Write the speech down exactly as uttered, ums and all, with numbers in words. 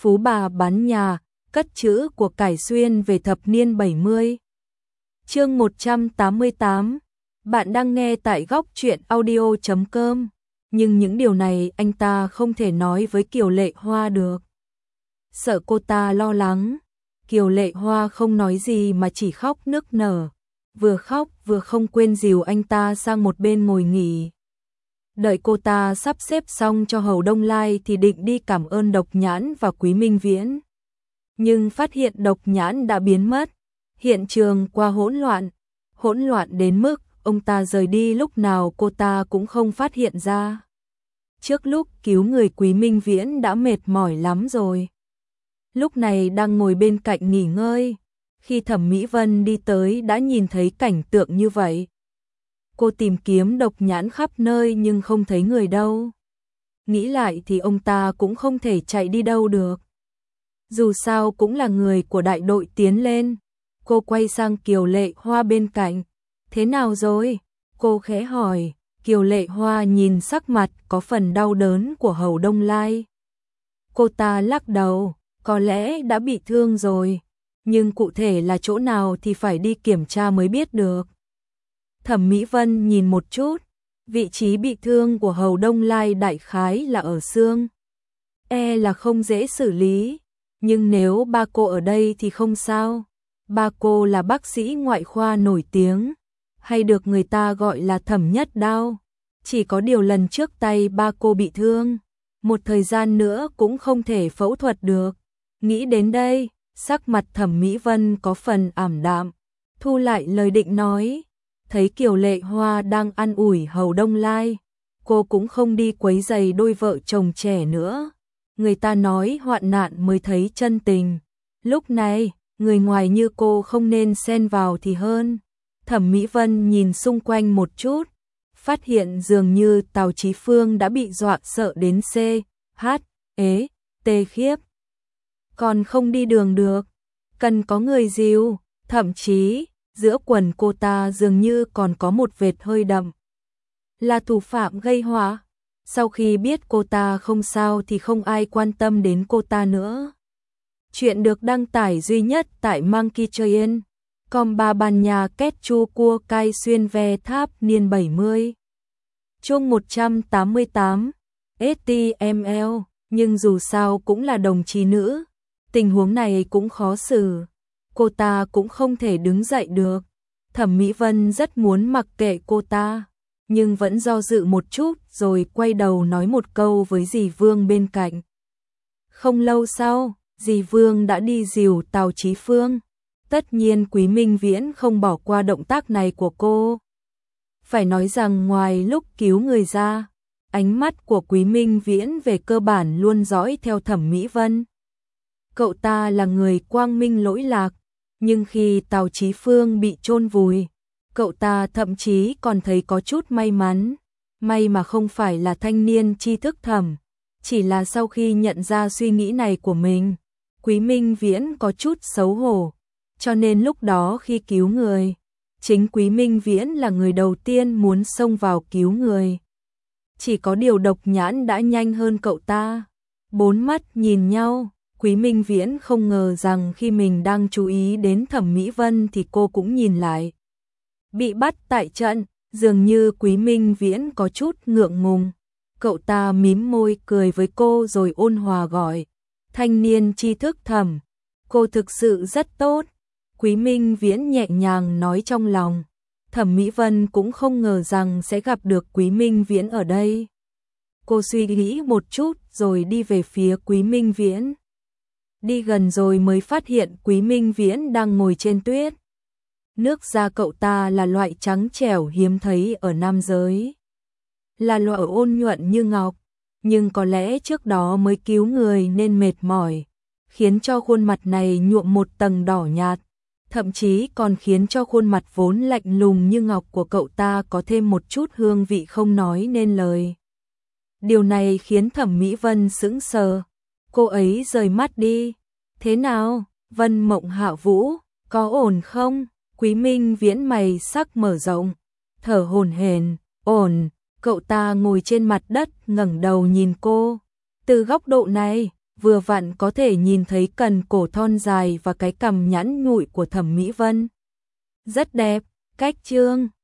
Phú bà bán nhà, cất trữ của cải xuyên về thập niên bảy mươi. Chương một trăm tám mươi tám. Bạn đang nghe tại góc truyện audio chấm com. Nhưng những điều này anh ta không thể nói với Kiều Lệ Hoa được. Sợ cô ta lo lắng. Kiều Lệ Hoa không nói gì mà chỉ khóc nức nở. Vừa khóc vừa không quên dìu anh ta sang một bên ngồi nghỉ. Đợi cô ta sắp xếp xong cho Hầu Đông Lai thì định đi cảm ơn Độc Nhãn và Quý Minh Viễn. Nhưng phát hiện Độc Nhãn đã biến mất. Hiện trường qua hỗn loạn. Hỗn loạn đến mức ông ta rời đi lúc nào cô ta cũng không phát hiện ra. Trước lúc cứu người Quý Minh Viễn đã mệt mỏi lắm rồi. Lúc này đang ngồi bên cạnh nghỉ ngơi. Khi Thẩm Mỹ Vân đi tới đã nhìn thấy cảnh tượng như vậy. Cô tìm kiếm Độc Nhãn khắp nơi nhưng không thấy người đâu. Nghĩ lại thì ông ta cũng không thể chạy đi đâu được. Dù sao cũng là người của đại đội tiến lên. Cô quay sang Kiều Lệ Hoa bên cạnh. Thế nào rồi? Cô khẽ hỏi. Kiều Lệ Hoa nhìn sắc mặt có phần đau đớn của Hầu Đông Lai. Cô ta lắc đầu. Có lẽ đã bị thương rồi. Nhưng cụ thể là chỗ nào thì phải đi kiểm tra mới biết được. Thẩm Mỹ Vân nhìn một chút. Vị trí bị thương của Hầu Đông Lai đại khái là ở xương. E là không dễ xử lý. Nhưng nếu ba cô ở đây thì không sao. Ba cô là bác sĩ ngoại khoa nổi tiếng. Hay được người ta gọi là Thẩm Nhất Đao. Chỉ có điều lần trước tay ba cô bị thương. Một thời gian nữa cũng không thể phẫu thuật được. Nghĩ đến đây, sắc mặt Thẩm Mỹ Vân có phần ảm đạm. Thu lại lời định nói. Thấy Kiều Lệ Hoa đang an ủi Hầu Đông Lai. Cô cũng không đi quấy rầy đôi vợ chồng trẻ nữa. Người ta nói hoạn nạn mới thấy chân tình. Lúc này, người ngoài như cô không nên xen vào thì hơn. Thẩm Mỹ Vân nhìn xung quanh một chút. Phát hiện dường như Tào Chí Phương đã bị dọa sợ đến C, H, ế, tê khiếp. Còn không đi đường được. Cần có người dìu. Thậm chí, giữa quần cô ta dường như còn có một vệt hơi đậm. Là thủ phạm gây họa. Sau khi biết cô ta không sao thì không ai quan tâm đến cô ta nữa. Chuyện được đăng tải duy nhất tại Monkey Train. Com ba bàn nhà kết chu cua cai xuyên ve tháp niên bảy mươi. Chương một trăm tám mươi tám. ét tê em lờ. Nhưng dù sao cũng là đồng chí nữ. Tình huống này cũng khó xử. Cô ta cũng không thể đứng dậy được. Thẩm Mỹ Vân rất muốn mặc kệ cô ta. Nhưng vẫn do dự một chút rồi quay đầu nói một câu với dì Vương bên cạnh. Không lâu sau, dì Vương đã đi dìu Tào Chí Phương. Tất nhiên Quý Minh Viễn không bỏ qua động tác này của cô. Phải nói rằng ngoài lúc cứu người ra, ánh mắt của Quý Minh Viễn về cơ bản luôn dõi theo Thẩm Mỹ Vân. Cậu ta là người quang minh lỗi lạc, nhưng khi Tào Chí Phương bị chôn vùi, cậu ta thậm chí còn thấy có chút may mắn. May mà không phải là thanh niên tri thức Thẩm, chỉ là sau khi nhận ra suy nghĩ này của mình, Quý Minh Viễn có chút xấu hổ. Cho nên lúc đó khi cứu người, chính Quý Minh Viễn là người đầu tiên muốn xông vào cứu người. Chỉ có điều Độc Nhãn đã nhanh hơn cậu ta. Bốn mắt nhìn nhau, Quý Minh Viễn không ngờ rằng khi mình đang chú ý đến Thẩm Mỹ Vân thì cô cũng nhìn lại. Bị bắt tại trận, dường như Quý Minh Viễn có chút ngượng ngùng. Cậu ta mím môi cười với cô rồi ôn hòa gọi. Thanh niên tri thức Thẩm, cô thực sự rất tốt. Quý Minh Viễn nhẹ nhàng nói trong lòng. Thẩm Mỹ Vân cũng không ngờ rằng sẽ gặp được Quý Minh Viễn ở đây. Cô suy nghĩ một chút rồi đi về phía Quý Minh Viễn. Đi gần rồi mới phát hiện Quý Minh Viễn đang ngồi trên tuyết. Nước da cậu ta là loại trắng trẻo hiếm thấy ở nam giới. Là loại ôn nhuận như ngọc. Nhưng có lẽ trước đó mới cứu người nên mệt mỏi. Khiến cho khuôn mặt này nhuộm một tầng đỏ nhạt. Thậm chí còn khiến cho khuôn mặt vốn lạnh lùng như ngọc của cậu ta có thêm một chút hương vị không nói nên lời. Điều này khiến Thẩm Mỹ Vân sững sờ. Cô ấy rời mắt đi. Thế nào, Vân Mộng Hạ Vũ, có ổn không? Quý Minh Viễn mày sắc mở rộng, thở hổn hển. Ổn. Cậu ta ngồi trên mặt đất ngẩng đầu nhìn cô. Từ góc độ này, vừa vặn có thể nhìn thấy cần cổ thon dài và cái cằm nhẵn nhụi của Thẩm Mỹ Vân. Rất đẹp, cách chương